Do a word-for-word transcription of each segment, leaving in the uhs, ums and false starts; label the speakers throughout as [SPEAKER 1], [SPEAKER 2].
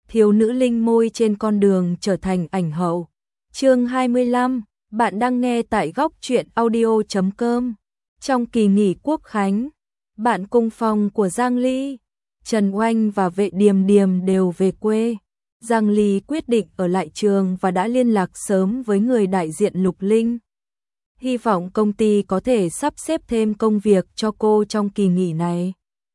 [SPEAKER 1] thiếu nữ linh môi trên con đường trở thành ảnh hậu. Chương hai mươi lăm, bạn đang nghe tại góc truyện audio chấm com. Trong kỳ nghỉ Quốc khánh, bạn cùng phòng của Giang Ly, Trần Oanh và Vệ Điềm Điềm đều về quê. Giang Ly quyết định ở lại trường và đã liên lạc sớm với người đại diện Lục Linh. Hy vọng công ty có thể sắp xếp thêm công việc cho cô trong kỳ nghỉ này.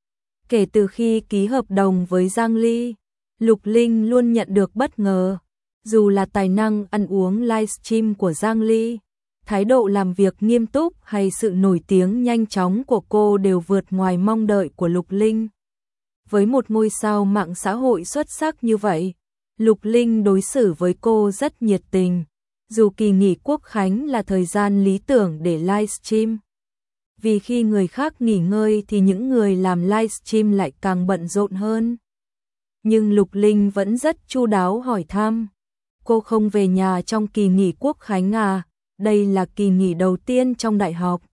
[SPEAKER 1] Kể từ khi ký hợp đồng với Giang Ly, Lục Linh luôn nhận được bất ngờ. Dù là tài năng ăn uống livestream của Giang Ly, thái độ làm việc nghiêm túc hay sự nổi tiếng nhanh chóng của cô đều vượt ngoài mong đợi của Lục Linh. Với một ngôi sao mạng xã hội xuất sắc như vậy, Lục Linh đối xử với cô rất nhiệt tình. Dù kỳ nghỉ Quốc khánh là thời gian lý tưởng để livestream, vì khi người khác nghỉ ngơi thì những người làm livestream lại càng bận rộn hơn. Nhưng Lục Linh vẫn rất chu đáo hỏi thăm. Cô không về nhà trong kỳ nghỉ Quốc khánh à? Đây là kỳ nghỉ đầu tiên trong đại học.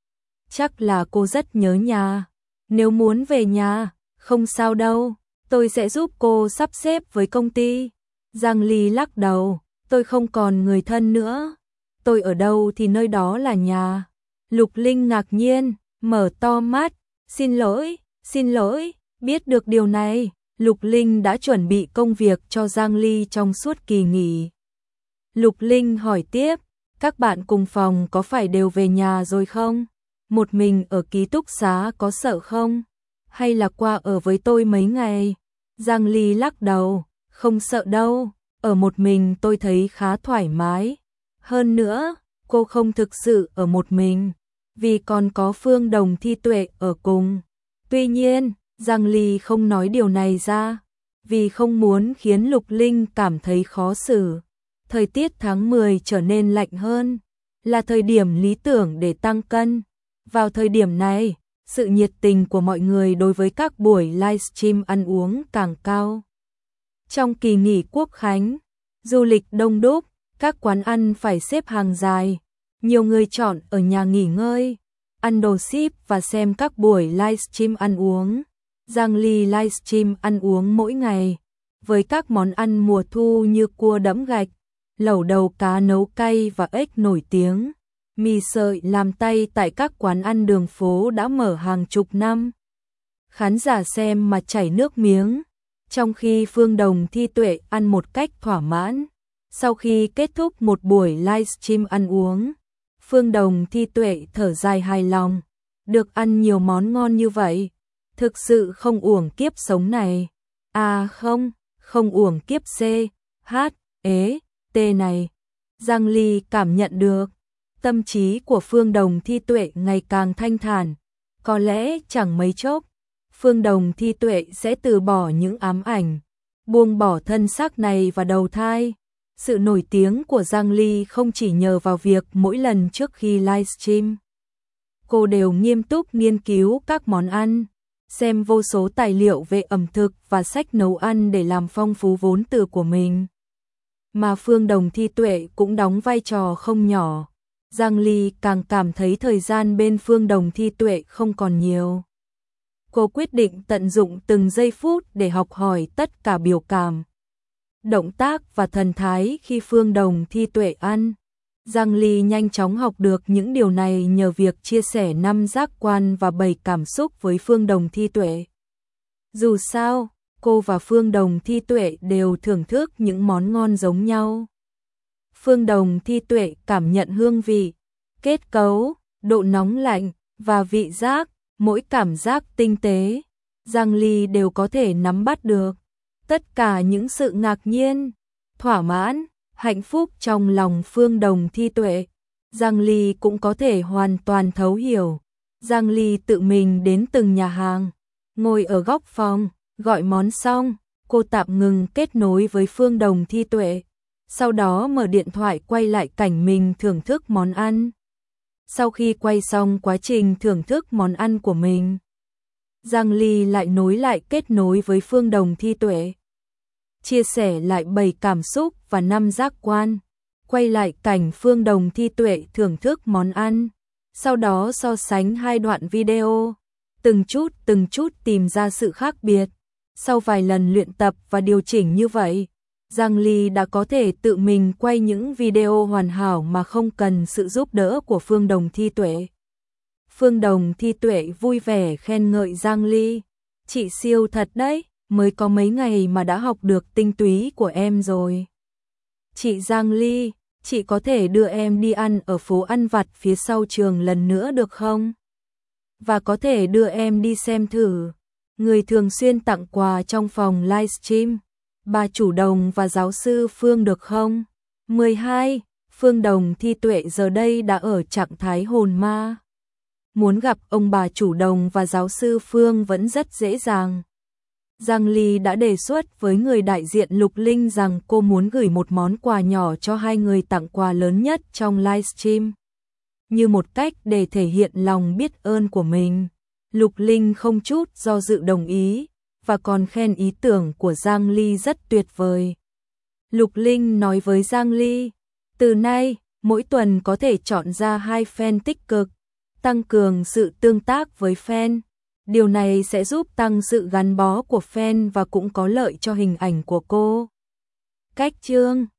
[SPEAKER 1] Chắc là cô rất nhớ nhà. Nếu muốn về nhà, không sao đâu, tôi sẽ giúp cô sắp xếp với công ty. Giang Ly lắc đầu, tôi không còn người thân nữa. Tôi ở đâu thì nơi đó là nhà. Lục Linh ngạc nhiên, mở to mắt, xin lỗi, xin lỗi, biết được điều này. Lục Linh đã chuẩn bị công việc cho Giang Ly trong suốt kỳ nghỉ. Lục Linh hỏi tiếp, các bạn cùng phòng có phải đều về nhà rồi không? Một mình ở ký túc xá có sợ không? Hay là qua ở với tôi mấy ngày? Giang Ly lắc đầu, không sợ đâu, ở một mình tôi thấy khá thoải mái. Hơn nữa, cô không thực sự ở một mình, vì còn có Phương Đồng Thi Tuệ ở cùng. Tuy nhiên, Giang Ly không nói điều này ra, vì không muốn khiến Lục Linh cảm thấy khó xử. Thời tiết tháng mười trở nên lạnh hơn, là thời điểm lý tưởng để tăng cân. Vào thời điểm này, sự nhiệt tình của mọi người đối với các buổi livestream ăn uống càng cao. Trong kỳ nghỉ Quốc khánh, du lịch đông đúc, các quán ăn phải xếp hàng dài. Nhiều người chọn ở nhà nghỉ ngơi, ăn đồ ship và xem các buổi livestream ăn uống. Giang Ly livestream ăn uống mỗi ngày, với các món ăn mùa thu như cua đẫm gạch, lẩu đầu cá nấu cay và ếch nổi tiếng. Mì sợi làm tay tại các quán ăn đường phố đã mở hàng chục năm. Khán giả xem mà chảy nước miếng, trong khi Phương Đồng Thi Tuệ ăn một cách thỏa mãn. Sau khi kết thúc một buổi livestream ăn uống, Phương Đồng Thi Tuệ thở dài hài lòng. Được ăn nhiều món ngon như vậy, thực sự không uổng kiếp sống này. À không, không uổng kiếp C, H, E, T này. Giang Ly cảm nhận được, tâm trí của Phương Đồng Thi Tuệ ngày càng thanh thản. Có lẽ chẳng mấy chốc, Phương Đồng Thi Tuệ sẽ từ bỏ những ám ảnh, buông bỏ thân xác này và đầu thai. Sự nổi tiếng của Giang Ly không chỉ nhờ vào việc mỗi lần trước khi livestream, cô đều nghiêm túc nghiên cứu các món ăn, xem vô số tài liệu về ẩm thực và sách nấu ăn để làm phong phú vốn từ của mình. Mà Phương Đồng Thi Tuệ cũng đóng vai trò không nhỏ. Giang Ly càng cảm thấy thời gian bên Phương Đồng Thi Tuệ không còn nhiều. Cô quyết định tận dụng từng giây phút để học hỏi tất cả biểu cảm, động tác và thần thái khi Phương Đồng Thi Tuệ ăn. Giang Ly nhanh chóng học được những điều này nhờ việc chia sẻ năm giác quan và bảy cảm xúc với Phương Đồng Thi Tuệ. Dù sao, cô và Phương Đồng Thi Tuệ đều thưởng thức những món ngon giống nhau. Phương Đồng Thi Tuệ cảm nhận hương vị, kết cấu, độ nóng lạnh và vị giác, mỗi cảm giác tinh tế, Giang Ly đều có thể nắm bắt được. Tất cả những sự ngạc nhiên, thỏa mãn, hạnh phúc trong lòng Phương Đồng Thi Tuệ, Giang Ly cũng có thể hoàn toàn thấu hiểu. Giang Ly tự mình đến từng nhà hàng, ngồi ở góc phòng, gọi món xong, cô tạm ngừng kết nối với Phương Đồng Thi Tuệ, sau đó mở điện thoại quay lại cảnh mình thưởng thức món ăn. Sau khi quay xong quá trình thưởng thức món ăn của mình, Giang Ly lại nối lại kết nối với Phương Đồng Thi Tuệ, chia sẻ lại bảy cảm xúc và năm giác quan, quay lại cảnh Phương Đồng Thi Tuệ thưởng thức món ăn, sau đó so sánh hai đoạn video, từng chút từng chút tìm ra sự khác biệt. Sau vài lần luyện tập và điều chỉnh như vậy, Giang Ly đã có thể tự mình quay những video hoàn hảo mà không cần sự giúp đỡ của Phương Đồng Thi Tuệ. Phương Đồng Thi Tuệ vui vẻ khen ngợi Giang Ly. Chị siêu thật đấy, mới có mấy ngày mà đã học được tinh túy của em rồi. Chị Giang Ly, chị có thể đưa em đi ăn ở phố ăn vặt phía sau trường lần nữa được không? Và có thể đưa em đi xem thử người thường xuyên tặng quà trong phòng livestream, bà chủ Đồng và giáo sư Phương được không? mười hai. Phương Đồng Thi Tuệ giờ đây đã ở trạng thái hồn ma. Muốn gặp ông bà chủ Đồng và giáo sư Phương vẫn rất dễ dàng. Giang Ly đã đề xuất với người đại diện Lục Linh rằng cô muốn gửi một món quà nhỏ cho hai người tặng quà lớn nhất trong livestream. Như một cách để thể hiện lòng biết ơn của mình, Lục Linh không chút do dự đồng ý, và còn khen ý tưởng của Giang Ly rất tuyệt vời. Lục Linh nói với Giang Ly, từ nay, mỗi tuần có thể chọn ra hai fan tích cực, tăng cường sự tương tác với fan. Điều này sẽ giúp tăng sự gắn bó của fan và cũng có lợi cho hình ảnh của cô. Cách chương